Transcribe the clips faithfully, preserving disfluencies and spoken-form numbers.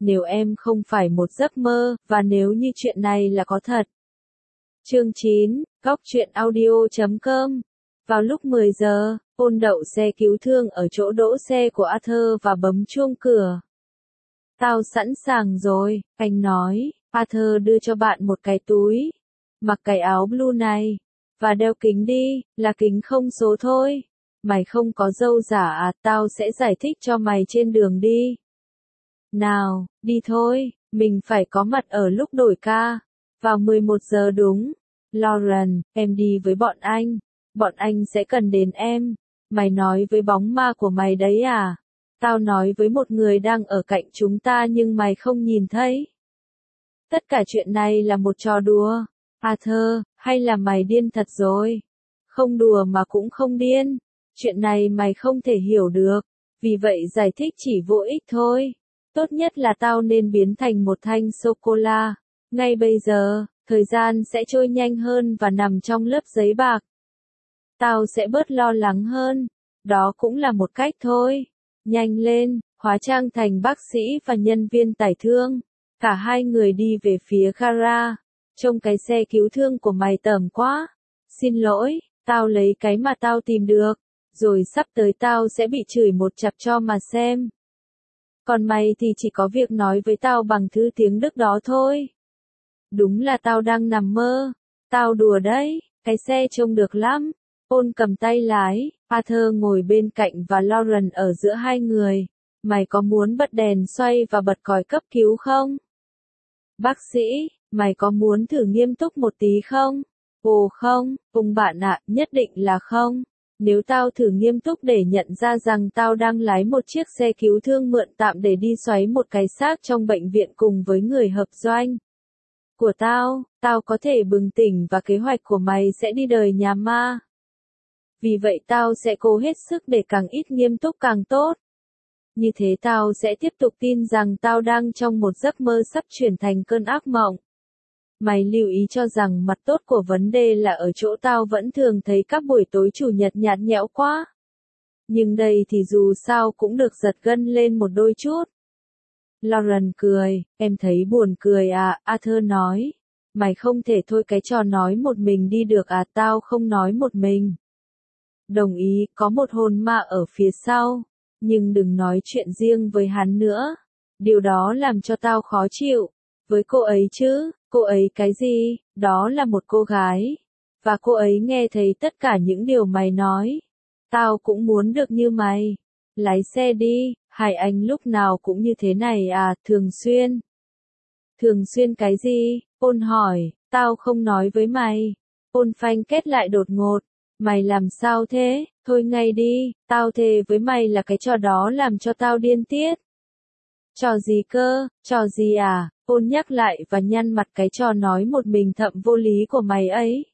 nếu em không phải một giấc mơ, và nếu như chuyện này là có thật. Chương chín, góc truyện audio chấm com. Vào lúc mười giờ, Paul đậu xe cứu thương ở chỗ đỗ xe của Arthur và bấm chuông cửa. Tao sẵn sàng rồi, anh nói. Arthur đưa cho bạn một cái túi. Mặc cái áo blue này. Và đeo kính đi, là kính không số thôi. Mày không có râu giả à, tao sẽ giải thích cho mày trên đường đi. Nào, đi thôi, mình phải có mặt ở lúc đổi ca. Vào mười một giờ đúng. Lauren, em đi với bọn anh. Bọn anh sẽ cần đến em. Mày nói với bóng ma của mày đấy à? Tao nói với một người đang ở cạnh chúng ta nhưng mày không nhìn thấy. Tất cả chuyện này là một trò đùa. Arthur, hay là mày điên thật rồi? Không đùa mà cũng không điên. Chuyện này mày không thể hiểu được. Vì vậy giải thích chỉ vô ích thôi. Tốt nhất là tao nên biến thành một thanh sô-cô-la. Ngay bây giờ, thời gian sẽ trôi nhanh hơn và nằm trong lớp giấy bạc. Tao sẽ bớt lo lắng hơn. Đó cũng là một cách thôi. Nhanh lên, hóa trang thành bác sĩ và nhân viên tải thương. Cả hai người đi về phía gara. Trông cái xe cứu thương của mày tởm quá. Xin lỗi, tao lấy cái mà tao tìm được. Rồi sắp tới tao sẽ bị chửi một chặp cho mà xem. Còn mày thì chỉ có việc nói với tao bằng thứ tiếng Đức đó thôi. Đúng là tao đang nằm mơ. Tao đùa đấy, cái xe trông được lắm. Paul cầm tay lái, Arthur ngồi bên cạnh và Lauren ở giữa hai người. Mày có muốn bật đèn xoay và bật còi cấp cứu không? Bác sĩ, mày có muốn thử nghiêm túc một tí không? Ồ không, ông bạn ạ, nhất định là không. Nếu tao thử nghiêm túc để nhận ra rằng tao đang lái một chiếc xe cứu thương mượn tạm để đi xoáy một cái xác trong bệnh viện cùng với người hợp doanh của tao, tao có thể bừng tỉnh và kế hoạch của mày sẽ đi đời nhà ma. Vì vậy tao sẽ cố hết sức để càng ít nghiêm túc càng tốt. Như thế tao sẽ tiếp tục tin rằng tao đang trong một giấc mơ sắp chuyển thành cơn ác mộng. Mày lưu ý cho rằng mặt tốt của vấn đề là ở chỗ tao vẫn thường thấy các buổi tối chủ nhật nhạt nhẽo quá. Nhưng đây thì dù sao cũng được giật gân lên một đôi chút. Lauren cười, em thấy buồn cười à, Arthur nói. Mày không thể thôi cái trò nói một mình đi được à, tao không nói một mình. Đồng ý, có một hồn ma ở phía sau. Nhưng đừng nói chuyện riêng với hắn nữa. Điều đó làm cho tao khó chịu. Với cô ấy chứ, cô ấy cái gì, đó là một cô gái. Và cô ấy nghe thấy tất cả những điều mày nói. Tao cũng muốn được như mày. Lái xe đi, hai anh lúc nào cũng như thế này à, thường xuyên. Thường xuyên cái gì? Paul hỏi, tao không nói với mày. Paul phanh kết lại đột ngột. Mày làm sao thế? Thôi ngay đi, tao thề với mày là cái trò đó làm cho tao điên tiết. Trò gì cơ, trò gì à? Paul nhắc lại và nhăn mặt cái trò nói một mình thậm vô lý của mày ấy.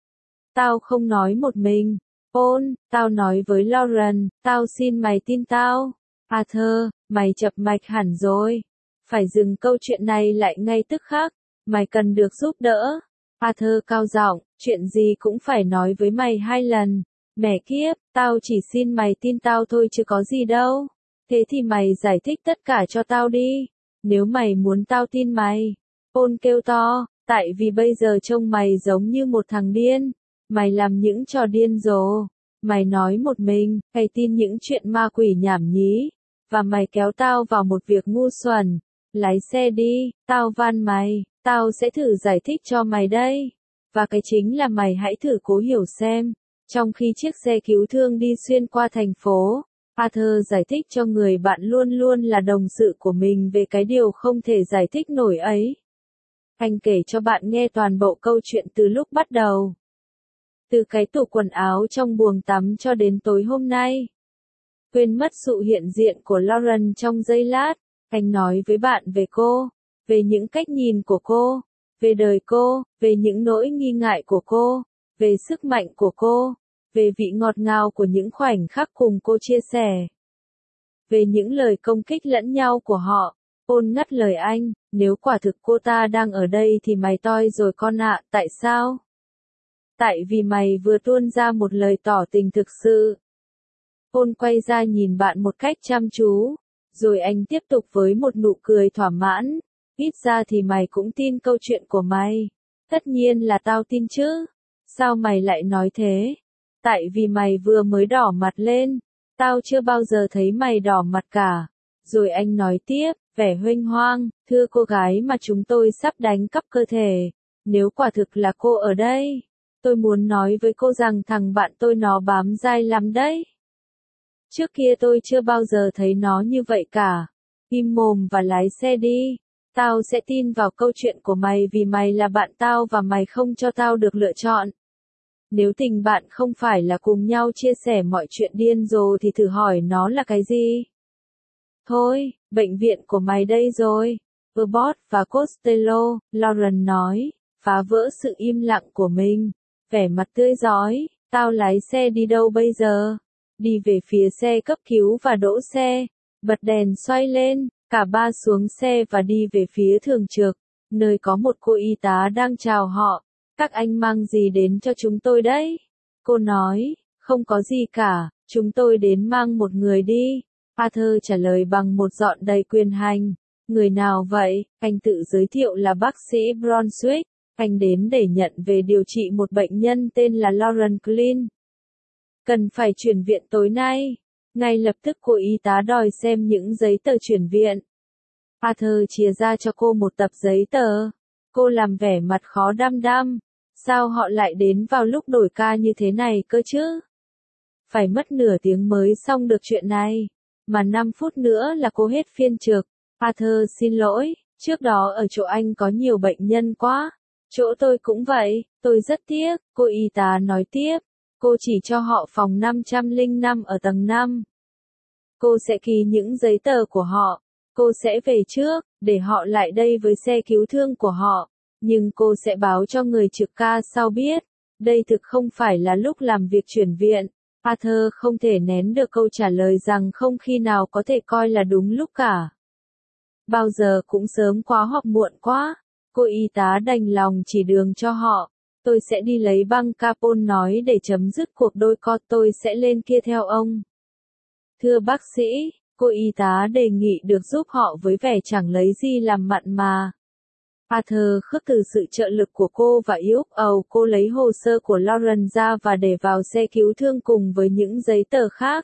Tao không nói một mình. Paul, tao nói với Lauren, tao xin mày tin tao. Arthur, mày chập mạch hẳn rồi. Phải dừng câu chuyện này lại ngay tức khắc. Mày cần được giúp đỡ. Arthur cao giọng, chuyện gì cũng phải nói với mày hai lần. Mẹ kiếp, tao chỉ xin mày tin tao thôi chứ có gì đâu. Thế thì mày giải thích tất cả cho tao đi. Nếu mày muốn tao tin mày. Paul kêu to, tại vì bây giờ trông mày giống như một thằng điên. Mày làm những trò điên rồ. Mày nói một mình, hay tin những chuyện ma quỷ nhảm nhí. Và mày kéo tao vào một việc ngu xuẩn. Lái xe đi, tao van mày, tao sẽ thử giải thích cho mày đây. Và cái chính là mày hãy thử cố hiểu xem. Trong khi chiếc xe cứu thương đi xuyên qua thành phố, Arthur giải thích cho người bạn luôn luôn là đồng sự của mình về cái điều không thể giải thích nổi ấy. Anh kể cho bạn nghe toàn bộ câu chuyện từ lúc bắt đầu. Từ cái tủ quần áo trong buồng tắm cho đến tối hôm nay. Quên mất sự hiện diện của Lauren trong giây lát, anh nói với bạn về cô, về những cách nhìn của cô, về đời cô, về những nỗi nghi ngại của cô, về sức mạnh của cô, về vị ngọt ngào của những khoảnh khắc cùng cô chia sẻ. Về những lời công kích lẫn nhau của họ, Paul ngắt lời anh, nếu quả thực cô ta đang ở đây thì mày toi rồi con ạ, tại sao? Tại vì mày vừa tuôn ra một lời tỏ tình thực sự. Paul quay ra nhìn bạn một cách chăm chú, Rồi anh tiếp tục với một nụ cười thỏa mãn. Ít ra thì mày cũng tin câu chuyện của mày. Tất nhiên là tao tin chứ. Sao mày lại nói thế? Tại vì mày vừa mới đỏ mặt lên. Tao chưa bao giờ thấy mày đỏ mặt cả. Rồi anh nói tiếp, vẻ huênh hoang, thưa cô gái mà chúng tôi sắp đánh cắp cơ thể. Nếu quả thực là cô ở đây, tôi muốn nói với cô rằng thằng bạn tôi nó bám dai lắm đấy. Trước kia tôi chưa bao giờ thấy nó như vậy cả. Im mồm và lái xe đi. Tao sẽ tin vào câu chuyện của mày vì mày là bạn tao và mày không cho tao được lựa chọn. Nếu tình bạn không phải là cùng nhau chia sẻ mọi chuyện điên rồ thì thử hỏi nó là cái gì? Thôi, bệnh viện của mày đây rồi. Abbott và Costello, Lauren nói, phá vỡ sự im lặng của mình. Vẻ mặt tươi rói, tao lái xe đi đâu bây giờ? Đi về phía xe cấp cứu và đỗ xe. Bật đèn xoay lên, cả ba xuống xe và đi về phía thường trực, nơi có một cô y tá đang chào họ. Các anh mang gì đến cho chúng tôi đấy? Cô nói, không có gì cả, chúng tôi đến mang một người đi. Arthur trả lời bằng một giọng đầy quyền hành. Người nào vậy? Anh tự giới thiệu là bác sĩ Brunswick. Anh đến để nhận về điều trị một bệnh nhân tên là Lauren Klein. Cần phải chuyển viện tối nay. Ngay lập tức cô y tá đòi xem những giấy tờ chuyển viện. Arthur chia ra cho cô một tập giấy tờ. Cô làm vẻ mặt khó đăm đăm. Sao họ lại đến vào lúc đổi ca như thế này cơ chứ? Phải mất nửa tiếng mới xong được chuyện này. Mà năm phút nữa là cô hết phiên trực. Arthur xin lỗi, trước đó ở chỗ anh có nhiều bệnh nhân quá. Chỗ tôi cũng vậy, tôi rất tiếc, cô y tá nói tiếp. Cô chỉ cho họ phòng năm trăm lẻ năm ở tầng năm. Cô sẽ ký những giấy tờ của họ. Cô sẽ về trước, để họ lại đây với xe cứu thương của họ. Nhưng cô sẽ báo cho người trực ca sau biết. Đây thực không phải là lúc làm việc chuyển viện. Arthur không thể nén được câu trả lời rằng không khi nào có thể coi là đúng lúc cả. Bao giờ cũng sớm quá hoặc muộn quá. Cô y tá đành lòng chỉ đường cho họ. Tôi sẽ đi lấy băng Capone nói để chấm dứt cuộc đôi co, tôi sẽ lên kia theo ông. Thưa bác sĩ, cô y tá đề nghị được giúp họ với vẻ chẳng lấy gì làm mặn mà. Arthur khước từ sự trợ lực của cô và yêu cầu cô lấy hồ sơ của Lauren ra và để vào xe cứu thương cùng với những giấy tờ khác.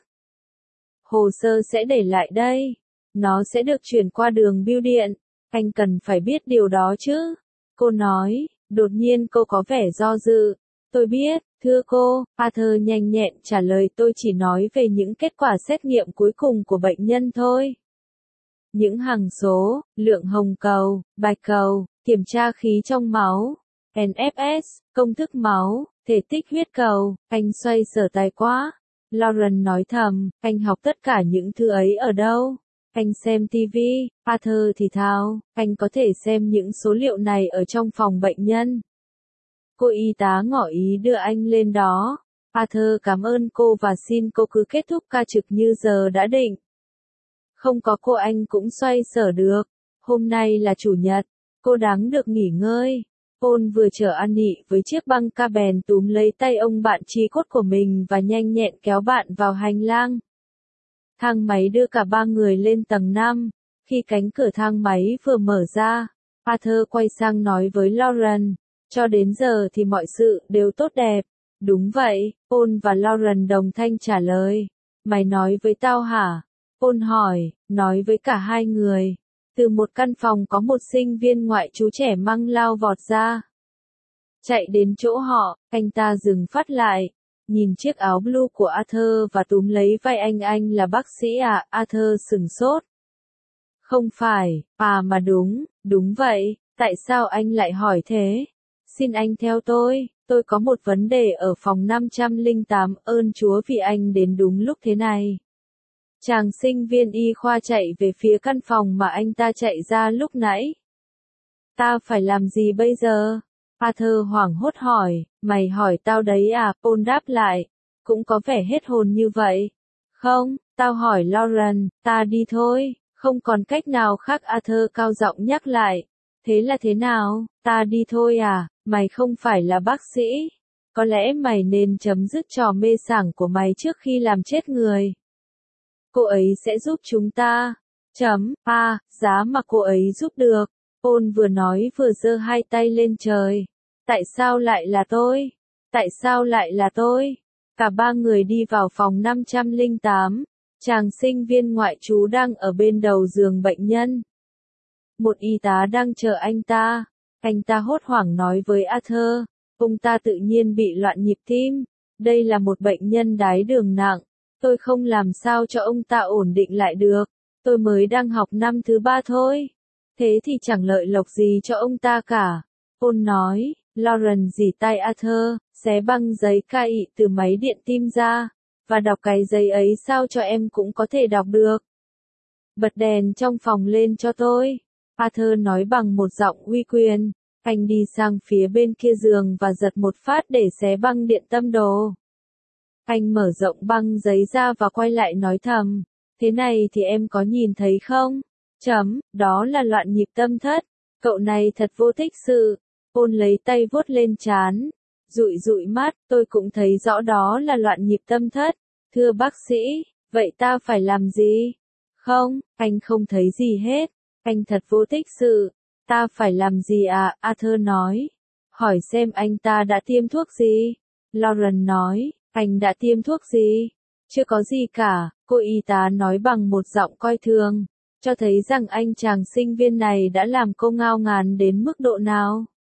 Hồ sơ sẽ để lại đây. Nó sẽ được chuyển qua đường bưu điện. Anh cần phải biết điều đó chứ. Cô nói, đột nhiên cô có vẻ do dự. Tôi biết, thưa cô, Arthur nhanh nhẹn trả lời, tôi chỉ nói về những kết quả xét nghiệm cuối cùng của bệnh nhân thôi. Những hằng số, lượng hồng cầu, bạch cầu, kiểm tra khí trong máu, en ép ét, công thức máu, thể tích huyết cầu. Anh xoay sở tay quá. Lauren nói thầm, anh học tất cả những thứ ấy ở đâu? Anh xem ti vi. Arthur thì thào, anh có thể xem những số liệu này ở trong phòng bệnh nhân. Cô y tá ngỏ ý đưa anh lên đó. Arthur cảm ơn cô và xin cô cứ kết thúc ca trực như giờ đã định. Không có cô anh cũng xoay sở được. Hôm nay là chủ nhật. Cô đáng được nghỉ ngơi. Paul vừa chở An Nị với chiếc băng ca bèn túm lấy tay ông bạn chí cốt của mình và nhanh nhẹn kéo bạn vào hành lang. Thang máy đưa cả ba người lên tầng năm. Khi cánh cửa thang máy vừa mở ra, Arthur quay sang nói với Lauren. Cho đến giờ thì mọi sự đều tốt đẹp. Đúng vậy, Paul và Lauren đồng thanh trả lời. Mày nói với tao hả? Paul hỏi, nói với cả hai người. Từ một căn phòng có một sinh viên ngoại trú trẻ măng lao vọt ra. Chạy đến chỗ họ, anh ta dừng phát lại. Nhìn chiếc áo blue của Arthur và túm lấy vai anh. Anh là bác sĩ à? Arthur sửng sốt. Không phải, à mà đúng, đúng vậy, tại sao anh lại hỏi thế? Xin anh theo tôi, tôi có một vấn đề ở phòng năm trăm lẻ tám, ơn Chúa vì anh đến đúng lúc thế này. Chàng sinh viên y khoa chạy về phía căn phòng mà anh ta chạy ra lúc nãy. Ta phải làm gì bây giờ? Arthur hoảng hốt hỏi, mày hỏi tao đấy à? Paul đáp lại, cũng có vẻ hết hồn như vậy. Không, tao hỏi Lauren, ta đi thôi, không còn cách nào khác. Arthur cao giọng nhắc lại. Thế là thế nào? Ta đi thôi à? Mày không phải là bác sĩ. Có lẽ mày nên chấm dứt trò mê sảng của mày trước khi làm chết người. Cô ấy sẽ giúp chúng ta. Chấm, a, giá mà cô ấy giúp được. Paul vừa nói vừa giơ hai tay lên trời. Tại sao lại là tôi? Tại sao lại là tôi? Cả ba người đi vào phòng năm trăm lẻ tám. Chàng sinh viên ngoại trú đang ở bên đầu giường bệnh nhân. Một y tá đang chờ anh ta. Anh ta hốt hoảng nói với Arthur. Ông ta tự nhiên bị loạn nhịp tim. Đây là một bệnh nhân đái đường nặng. Tôi không làm sao cho ông ta ổn định lại được. Tôi mới đang học năm thứ ba thôi. Thế thì chẳng lợi lộc gì cho ông ta cả. Paul nói. Lauren dì tay Arthur, xé băng giấy ca ị từ máy điện tim ra. Và đọc cái giấy ấy sao cho em cũng có thể đọc được. Bật đèn trong phòng lên cho tôi. Arthur nói bằng một giọng uy quyền. Anh đi sang phía bên kia giường và giật một phát để xé băng điện tâm đồ. Anh mở rộng băng giấy ra và quay lại nói thầm. Thế này thì em có nhìn thấy không? Chấm, đó là loạn nhịp tâm thất. Cậu này thật vô tích sự. Paul lấy tay vuốt lên trán. Dụi dụi mắt, tôi cũng thấy rõ đó là loạn nhịp tâm thất. Thưa bác sĩ, vậy ta phải làm gì? Không, anh không thấy gì hết. Anh thật vô tích sự. Ta phải làm gì à? Arthur nói. Hỏi xem anh ta đã tiêm thuốc gì? Lauren nói. Anh đã tiêm thuốc gì? Chưa có gì cả, cô y tá nói bằng một giọng coi thường. Cho thấy rằng anh chàng sinh viên này đã làm cô ngao ngán đến mức độ nào.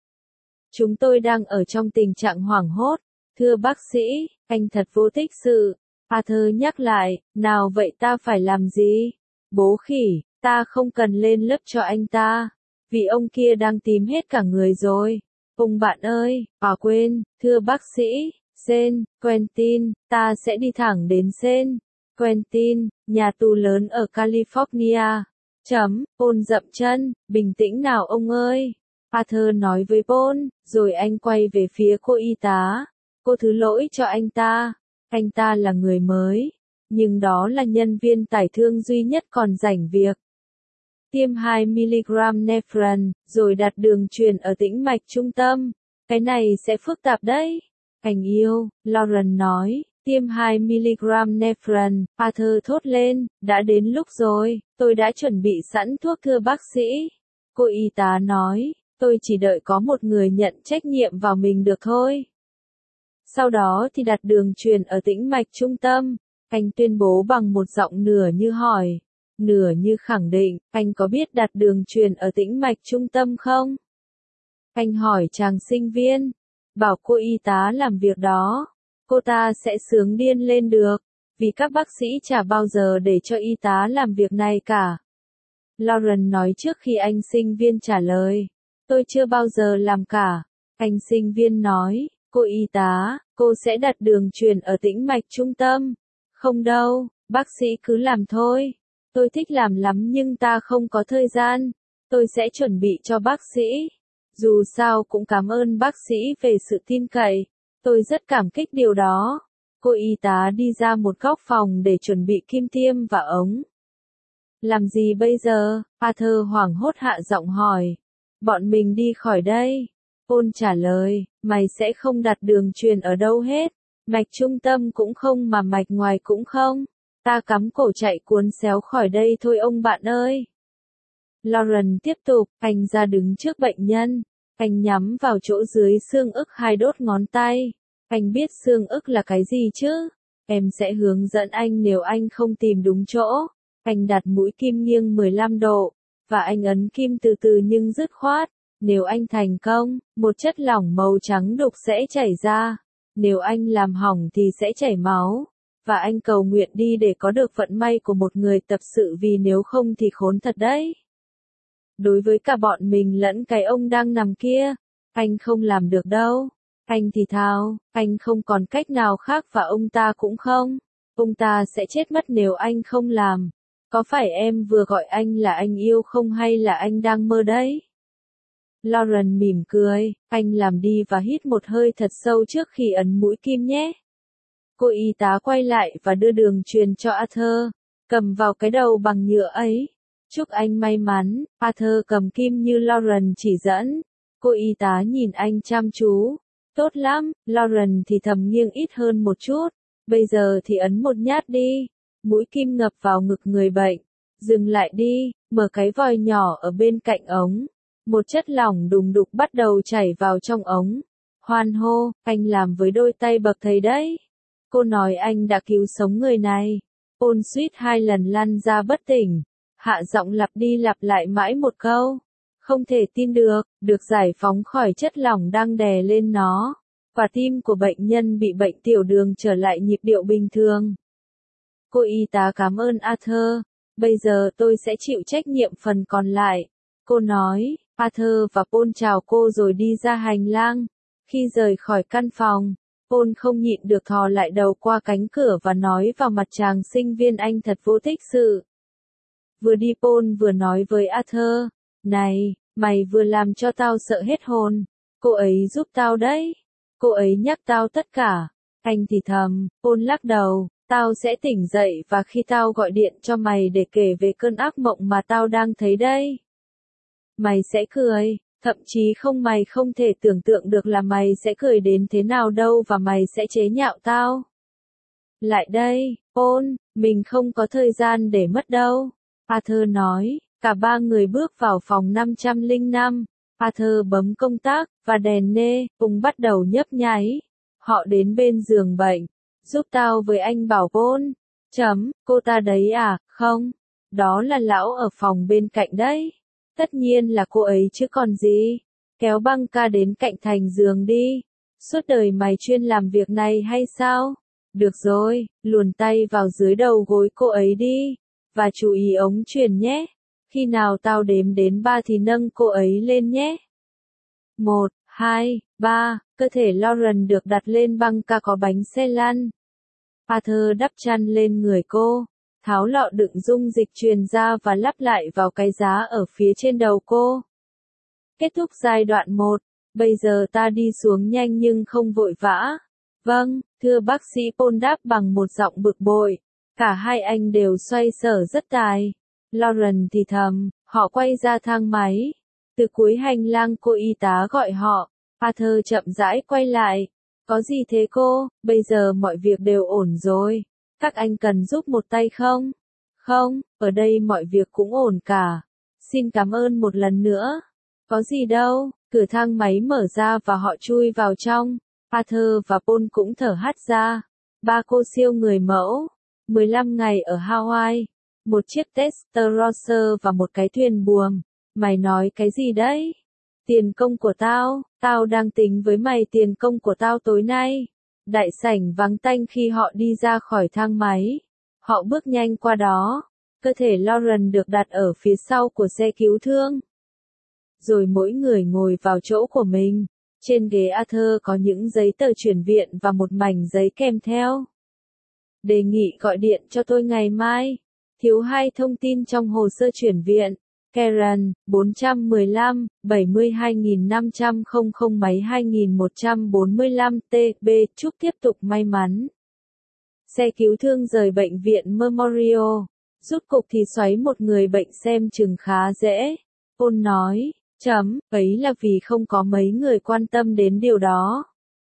Chúng tôi đang ở trong tình trạng hoảng hốt. Thưa bác sĩ, anh thật vô tích sự. Arthur nhắc lại, nào vậy ta phải làm gì? Bố khỉ, ta không cần lên lớp cho anh ta. Vì ông kia đang tím hết cả người rồi. Ông bạn ơi, à quên, thưa bác sĩ, San Quentin, ta sẽ đi thẳng đến San Quentin, nhà tù lớn ở California. Chấm, Paul dậm chân, bình tĩnh nào ông ơi. Arthur nói với Paul, rồi anh quay về phía cô y tá. Cô thứ lỗi cho anh ta. Anh ta là người mới, nhưng đó là nhân viên tải thương duy nhất còn rảnh việc. Tiêm hai mi-li-gam Nephron, rồi đặt đường truyền ở tĩnh mạch trung tâm. Cái này sẽ phức tạp đấy. Anh yêu, Lauren nói, tiêm hai mi-li-gam Nephron, Arthur thốt lên, đã đến lúc rồi, tôi đã chuẩn bị sẵn thuốc thưa bác sĩ. Cô y tá nói, tôi chỉ đợi có một người nhận trách nhiệm vào mình được thôi. Sau đó thì đặt đường truyền ở tĩnh mạch trung tâm. Anh tuyên bố bằng một giọng nửa như hỏi, nửa như khẳng định, anh có biết đặt đường truyền ở tĩnh mạch trung tâm không? Anh hỏi chàng sinh viên, bảo cô y tá làm việc đó. Cô ta sẽ sướng điên lên được, vì các bác sĩ chả bao giờ để cho y tá làm việc này cả. Lauren nói trước khi anh sinh viên trả lời, tôi chưa bao giờ làm cả. Anh sinh viên nói, cô y tá, cô sẽ đặt đường truyền ở tĩnh mạch trung tâm. Không đâu, bác sĩ cứ làm thôi. Tôi thích làm lắm nhưng ta không có thời gian. Tôi sẽ chuẩn bị cho bác sĩ. Dù sao cũng cảm ơn bác sĩ về sự tin cậy. Tôi rất cảm kích điều đó. Cô y tá đi ra một góc phòng để chuẩn bị kim tiêm và ống. Làm gì bây giờ? Arthur hoảng hốt hạ giọng hỏi. Bọn mình đi khỏi đây. Paul trả lời, mày sẽ không đặt đường truyền ở đâu hết. Mạch trung tâm cũng không mà mạch ngoài cũng không. Ta cắm cổ chạy cuốn xéo khỏi đây thôi ông bạn ơi. Lauren tiếp tục, anh ra đứng trước bệnh nhân. Anh nhắm vào chỗ dưới xương ức hai đốt ngón tay. Anh biết xương ức là cái gì chứ? Em sẽ hướng dẫn anh nếu anh không tìm đúng chỗ. Anh đặt mũi kim nghiêng mười lăm độ. Và anh ấn kim từ từ nhưng dứt khoát. Nếu anh thành công, một chất lỏng màu trắng đục sẽ chảy ra. Nếu anh làm hỏng thì sẽ chảy máu. Và anh cầu nguyện đi để có được vận may của một người tập sự vì nếu không thì khốn thật đấy. Đối với cả bọn mình lẫn cái ông đang nằm kia, anh không làm được đâu. Anh thì thào, anh không còn cách nào khác và ông ta cũng không. Ông ta sẽ chết mất nếu anh không làm. Có phải em vừa gọi anh là anh yêu không hay là anh đang mơ đấy? Lauren mỉm cười, anh làm đi và hít một hơi thật sâu trước khi ấn mũi kim nhé. Cô y tá quay lại và đưa đường truyền cho Arthur, cầm vào cái đầu bằng nhựa ấy. Chúc anh may mắn, Arthur cầm kim như Lauren chỉ dẫn. Cô y tá nhìn anh chăm chú. Tốt lắm, Lauren thì thầm nghiêng ít hơn một chút. Bây giờ thì ấn một nhát đi. Mũi kim ngập vào ngực người bệnh. Dừng lại đi, mở cái vòi nhỏ ở bên cạnh ống. Một chất lỏng đùng đục bắt đầu chảy vào trong ống. Hoan hô, anh làm với đôi tay bậc thầy đấy. Cô nói anh đã cứu sống người này. Paul suýt hai lần lăn ra bất tỉnh. Hạ giọng lặp đi lặp lại mãi một câu. Không thể tin được, được giải phóng khỏi chất lỏng đang đè lên nó. Và tim của bệnh nhân bị bệnh tiểu đường trở lại nhịp điệu bình thường. Cô y tá cảm ơn Arthur. Bây giờ tôi sẽ chịu trách nhiệm phần còn lại. Cô nói, Arthur và Paul chào cô rồi đi ra hành lang. Khi rời khỏi căn phòng, Paul không nhịn được thò lại đầu qua cánh cửa và nói vào mặt chàng sinh viên anh thật vô tích sự. Vừa đi Paul vừa nói với Arthur, này, mày vừa làm cho tao sợ hết hồn. Cô ấy giúp tao đấy. Cô ấy nhắc tao tất cả. Anh thì thầm, Paul lắc đầu, tao sẽ tỉnh dậy và khi tao gọi điện cho mày để kể về cơn ác mộng mà tao đang thấy đây. Mày sẽ cười, thậm chí không mày không thể tưởng tượng được là mày sẽ cười đến thế nào đâu và mày sẽ chế nhạo tao. Lại đây, Paul, mình không có thời gian để mất đâu. Arthur nói, cả ba người bước vào phòng năm trăm lẻ năm. Arthur bấm công tắc, và đèn nê, cùng bắt đầu nhấp nháy. Họ đến bên giường bệnh. Giúp tao với anh bảo Paul. Chấm, cô ta đấy à, không? Đó là lão ở phòng bên cạnh đấy. Tất nhiên là cô ấy chứ còn gì. Kéo băng ca đến cạnh thành giường đi. Suốt đời mày chuyên làm việc này hay sao? Được rồi, luồn tay vào dưới đầu gối cô ấy đi. Và chú ý ống truyền nhé. Khi nào tao đếm đến ba thì nâng cô ấy lên nhé. Một, hai, ba, cơ thể Lauren được đặt lên băng ca có bánh xe lăn. Arthur đắp chăn lên người cô, tháo lọ đựng dung dịch truyền ra và lắp lại vào cái giá ở phía trên đầu cô. Kết thúc giai đoạn một, bây giờ ta đi xuống nhanh nhưng không vội vã. Vâng, thưa bác sĩ Paul đáp bằng một giọng bực bội. Cả hai anh đều xoay sở rất tài. Lauren thì thầm, họ quay ra thang máy. Từ cuối hành lang cô y tá gọi họ. Arthur chậm rãi quay lại. Có gì thế cô, bây giờ mọi việc đều ổn rồi. Các anh cần giúp một tay không? Không, ở đây mọi việc cũng ổn cả. Xin cảm ơn một lần nữa. Có gì đâu, cửa thang máy mở ra và họ chui vào trong. Arthur và Paul cũng thở hắt ra. Ba cô siêu người mẫu. mười lăm ngày ở Hawaii. Một chiếc Testarossa và một cái thuyền buồm. Mày nói cái gì đấy? Tiền công của tao, tao đang tính với mày tiền công của tao tối nay. Đại sảnh vắng tanh khi họ đi ra khỏi thang máy. Họ bước nhanh qua đó. Cơ thể Lauren được đặt ở phía sau của xe cứu thương. Rồi mỗi người ngồi vào chỗ của mình. Trên ghế Arthur có những giấy tờ chuyển viện và một mảnh giấy kèm theo. Đề nghị gọi điện cho tôi ngày mai. Thiếu hai thông tin trong hồ sơ chuyển viện. Karen, bốn trăm mười lăm, bảy mươi hai nghìn năm trăm máy hai nghìn một trăm bốn mươi lăm T B. Chúc tiếp tục may mắn. Xe cứu thương rời bệnh viện Memorial. Rút cục thì xoáy một người bệnh xem chừng khá dễ. Paul nói, chấm, ấy là vì không có mấy người quan tâm đến điều đó.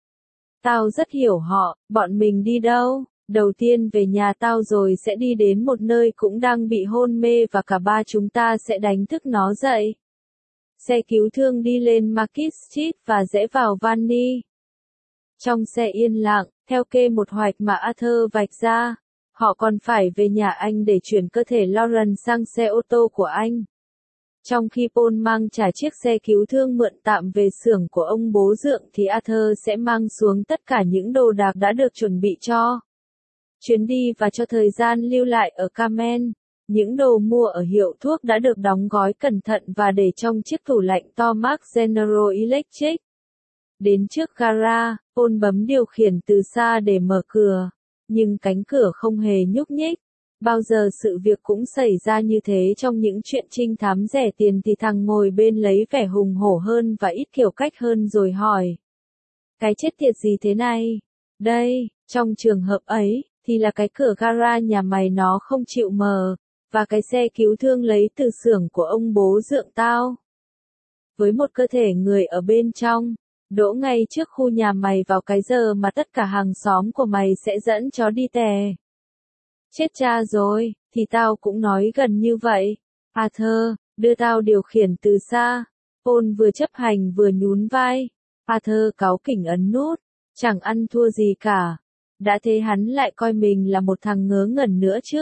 Tao rất hiểu họ, bọn mình đi đâu? Đầu tiên về nhà tao rồi sẽ đi đến một nơi cũng đang bị hôn mê và cả ba chúng ta sẽ đánh thức nó dậy. Xe cứu thương đi lên Market Street và rẽ vào Valley. Trong xe yên lặng, theo kê một hoạch mà Arthur vạch ra, họ còn phải về nhà anh để chuyển cơ thể Lauren sang xe ô tô của anh. Trong khi Paul mang trả chiếc xe cứu thương mượn tạm về xưởng của ông bố dượng thì Arthur sẽ mang xuống tất cả những đồ đạc đã được chuẩn bị cho chuyến đi và cho thời gian lưu lại ở Carmen. Những đồ mua ở hiệu thuốc đã được đóng gói cẩn thận và để trong chiếc tủ lạnh to Mark General Electric. Đến trước gara, Paul bấm điều khiển từ xa để mở cửa, nhưng cánh cửa không hề nhúc nhích. Bao giờ sự việc cũng xảy ra như thế trong những chuyện trinh thám rẻ tiền thì thằng ngồi bên lấy vẻ hùng hổ hơn và ít kiểu cách hơn rồi hỏi. Cái chết tiệt gì thế này? Đây, trong trường hợp ấy, thì là cái cửa gara nhà mày nó không chịu mở, và cái xe cứu thương lấy từ xưởng của ông bố dượng tao. Với một cơ thể người ở bên trong, đỗ ngay trước khu nhà mày vào cái giờ mà tất cả hàng xóm của mày sẽ dẫn chó đi tè. Chết cha rồi, Thì tao cũng nói gần như vậy. Arthur, đưa tao điều khiển từ xa. Paul vừa chấp hành vừa nhún vai. Arthur cáu kỉnh ấn nút. Chẳng ăn thua gì cả. Đã thế hắn lại coi mình là một thằng ngớ ngẩn nữa chứ.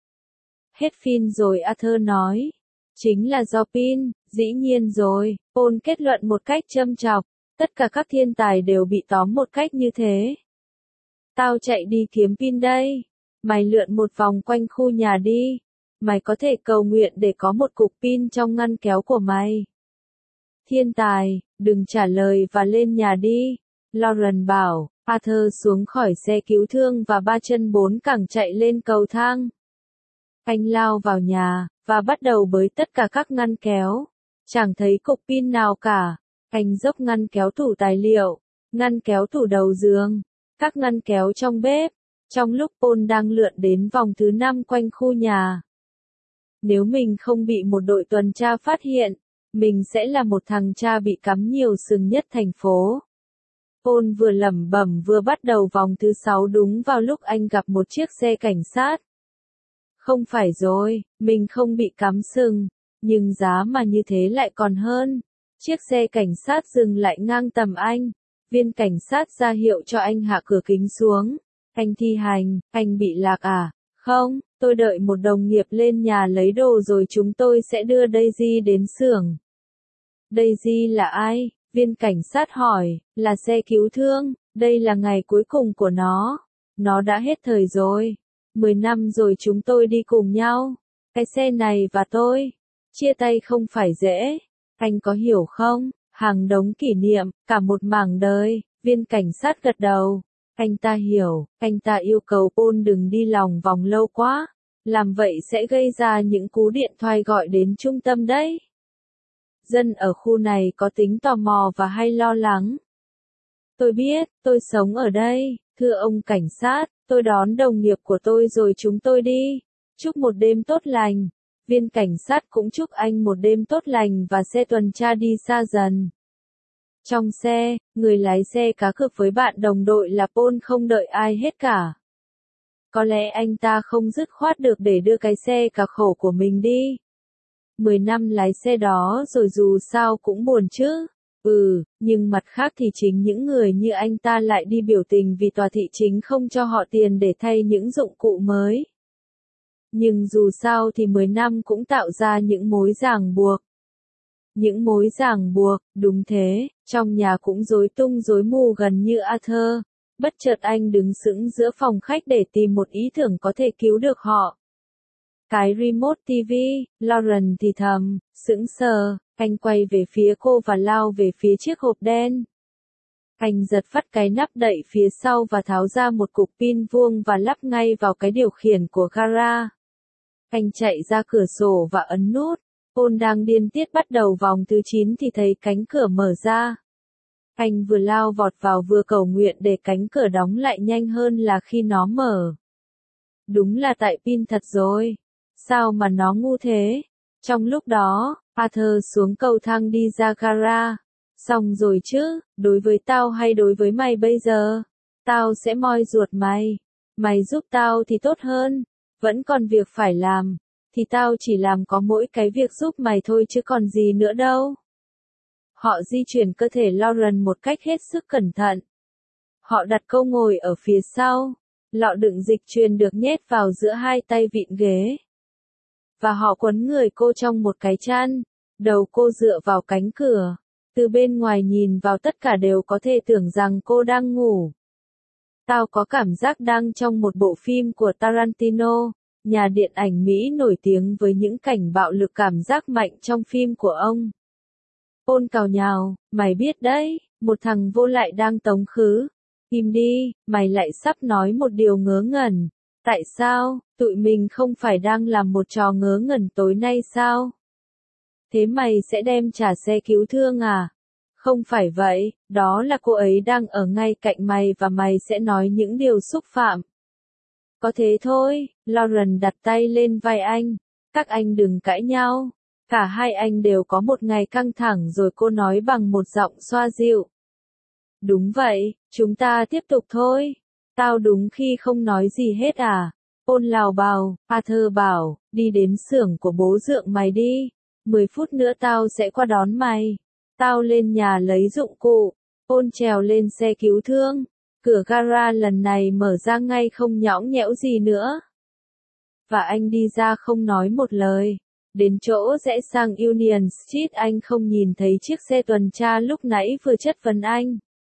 Hết phim rồi, Arthur nói. Chính là do pin, dĩ nhiên rồi, Paul kết luận một cách châm chọc. Tất cả các thiên tài đều bị tóm một cách như thế. Tao chạy đi kiếm pin đây. Mày lượn một vòng quanh khu nhà đi. Mày có thể cầu nguyện để có một cục pin trong ngăn kéo của mày. Thiên tài, đừng trả lời và lên nhà đi. Lauren bảo. Arthur xuống khỏi xe cứu thương và ba chân bốn cẳng chạy lên cầu thang. Anh lao vào nhà, và bắt đầu bới tất cả các ngăn kéo. Chẳng thấy cục pin nào cả. Anh dốc ngăn kéo tủ tài liệu, ngăn kéo tủ đầu giường, các ngăn kéo trong bếp. Trong lúc Paul đang lượn đến vòng thứ năm quanh khu nhà. Nếu mình không bị một đội tuần tra phát hiện, mình sẽ là một thằng cha bị cắm nhiều sừng nhất thành phố. Paul vừa lẩm bẩm vừa bắt đầu vòng thứ sáu đúng vào lúc anh gặp một chiếc xe cảnh sát. Không phải rồi, mình không bị cắm sừng, nhưng giá mà như thế lại còn hơn. Chiếc xe cảnh sát dừng lại ngang tầm anh. Viên cảnh sát ra hiệu cho anh hạ cửa kính xuống. Anh thi hành, anh bị lạc à? Không, tôi đợi một đồng nghiệp lên nhà lấy đồ rồi chúng tôi sẽ đưa Daisy đến xưởng. Daisy là ai? Viên cảnh sát hỏi, là xe cứu thương, đây là ngày cuối cùng của nó. Nó đã hết thời rồi. Mười năm rồi chúng tôi đi cùng nhau. Cái xe này và tôi. Chia tay không phải dễ. Anh có hiểu không? Hàng đống kỷ niệm, cả một mảng đời. Viên cảnh sát gật đầu. Anh ta hiểu, anh ta yêu cầu Paul đừng đi lòng vòng lâu quá. Làm vậy sẽ gây ra những cú điện thoại gọi đến trung tâm đấy. Dân ở khu này có tính tò mò và hay lo lắng. Tôi biết, tôi sống ở đây, thưa ông cảnh sát, tôi đón đồng nghiệp của tôi rồi chúng tôi đi. Chúc một đêm tốt lành. Viên cảnh sát cũng chúc anh một đêm tốt lành và xe tuần tra đi xa dần. Trong xe, người lái xe cá cược với bạn đồng đội là Paul không đợi ai hết cả. Có lẽ anh ta không dứt khoát được để đưa cái xe cá khổ của mình đi. Mười năm lái xe đó rồi dù sao cũng buồn chứ. Ừ, nhưng mặt khác thì chính những người như anh ta lại đi biểu tình vì tòa thị chính không cho họ tiền để thay những dụng cụ mới. Nhưng dù sao thì mười năm cũng tạo ra những mối ràng buộc. Những mối ràng buộc, đúng thế, trong nhà cũng rối tung rối mù gần như Arthur. Bất chợt anh đứng sững giữa phòng khách để tìm một ý tưởng có thể cứu được họ. Cái remote ti vi, Lauren thì thầm, sững sờ, anh quay về phía cô và lao về phía chiếc hộp đen. Anh giật phắt cái nắp đậy phía sau và tháo ra một cục pin vuông và lắp ngay vào cái điều khiển của gara. Anh chạy ra cửa sổ và ấn nút. Paul đang điên tiết bắt đầu vòng thứ chín thì thấy cánh cửa mở ra. Anh vừa lao vọt vào vừa cầu nguyện để cánh cửa đóng lại nhanh hơn là khi nó mở. Đúng là tại pin thật rồi. Sao mà nó ngu thế? Trong lúc đó, Arthur xuống cầu thang đi ra gara. Xong rồi chứ, đối với tao hay đối với mày bây giờ? Tao sẽ moi ruột mày. Mày giúp tao thì tốt hơn. Vẫn còn việc phải làm. Thì tao chỉ làm có mỗi cái việc giúp mày thôi chứ còn gì nữa đâu. Họ di chuyển cơ thể Lauren một cách hết sức cẩn thận. Họ đặt cô ngồi ở phía sau. Lọ đựng dịch truyền được nhét vào giữa hai tay vịn ghế. Và họ quấn người cô trong một cái chăn. Đầu cô dựa vào cánh cửa. Từ bên ngoài nhìn vào tất cả đều có thể tưởng rằng cô đang ngủ. Tao có cảm giác đang trong một bộ phim của Tarantino, nhà điện ảnh Mỹ nổi tiếng với những cảnh bạo lực cảm giác mạnh trong phim của ông. Paul cào nhào, mày biết đấy, một thằng vô lại đang tống khứ. Im đi, mày lại sắp nói một điều ngớ ngẩn. Tại sao, tụi mình không phải đang làm một trò ngớ ngẩn tối nay sao? Thế mày sẽ đem trả xe cứu thương à? Không phải vậy, đó là cô ấy đang ở ngay cạnh mày và mày sẽ nói những điều xúc phạm. Có thế thôi, Lauren đặt tay lên vai anh. Các anh đừng cãi nhau. Cả hai anh đều có một ngày căng thẳng rồi cô nói bằng một giọng xoa dịu. Đúng vậy, chúng ta tiếp tục thôi. Tao đúng khi không nói gì hết à? Paul lào bào, Arthur bảo, đi đến xưởng của bố dượng mày đi. mười phút nữa tao sẽ qua đón mày. Tao lên nhà lấy dụng cụ. Paul trèo lên xe cứu thương. Cửa gara lần này mở ra ngay không nhõng nhẽo gì nữa. Và anh đi ra không nói một lời. Đến chỗ rẽ sang Union Street anh không nhìn thấy chiếc xe tuần tra lúc nãy vừa chất vấn anh.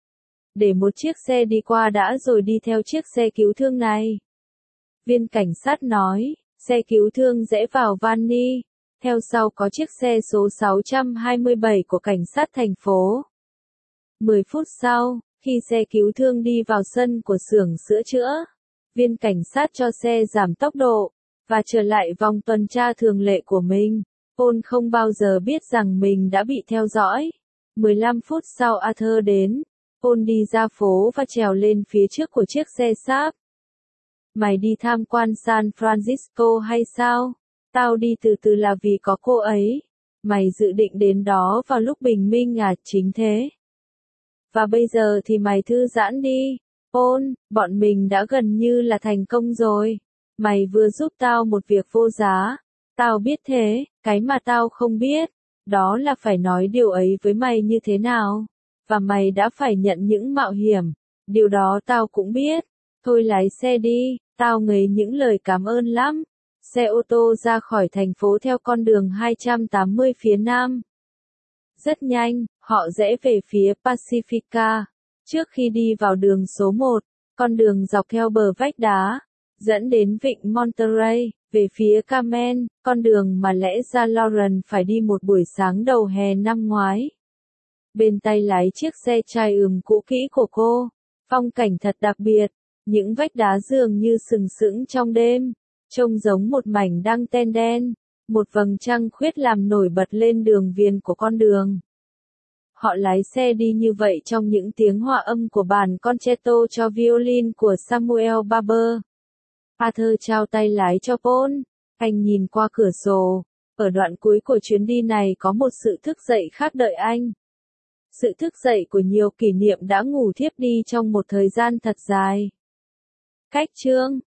Để một chiếc xe đi qua đã rồi đi theo chiếc xe cứu thương này. Viên cảnh sát nói, xe cứu thương rẽ vào vani. Theo sau có chiếc xe số sáu trăm hai mươi bảy của cảnh sát thành phố. mười phút sau, khi xe cứu thương đi vào sân của xưởng sửa chữa, viên cảnh sát cho xe giảm tốc độ, và trở lại vòng tuần tra thường lệ của mình. Paul không bao giờ biết rằng mình đã bị theo dõi. mười lăm phút sau Arthur đến, Paul đi ra phố và trèo lên phía trước của chiếc xe sáp. Mày đi tham quan San Francisco hay sao? Tao đi từ từ là vì có cô ấy. Mày dự định đến đó vào lúc bình minh à? Chính thế. Và bây giờ thì mày thư giãn đi. Paul, bọn mình đã gần như là thành công rồi. Mày vừa giúp tao một việc vô giá. Tao biết thế, cái mà tao không biết, đó là phải nói điều ấy với mày như thế nào. Và mày đã phải nhận những mạo hiểm. Điều đó tao cũng biết. Thôi lái xe đi, tao ngấy những lời cảm ơn lắm. Xe ô tô ra khỏi thành phố theo con đường hai trăm tám mươi phía nam. Rất nhanh, họ rẽ về phía Pacifica. Trước khi đi vào đường số một, con đường dọc theo bờ vách đá, dẫn đến vịnh Monterey, về phía Carmen, con đường mà lẽ ra Lauren phải đi một buổi sáng đầu hè năm ngoái. Bên tay lái chiếc xe trai ừm cũ kỹ của cô, phong cảnh thật đặc biệt, những vách đá dường như sừng sững trong đêm, trông giống một mảnh đăng ten đen, một vầng trăng khuyết làm nổi bật lên đường viền của con đường. Họ lái xe đi như vậy trong những tiếng hòa âm của bản concerto cho violin của Samuel Barber. Arthur trao tay lái cho Paul, anh nhìn qua cửa sổ, ở đoạn cuối của chuyến đi này có một sự thức dậy khác đợi anh. Sự thức dậy của nhiều kỷ niệm đã ngủ thiếp đi trong một thời gian thật dài. Cách chương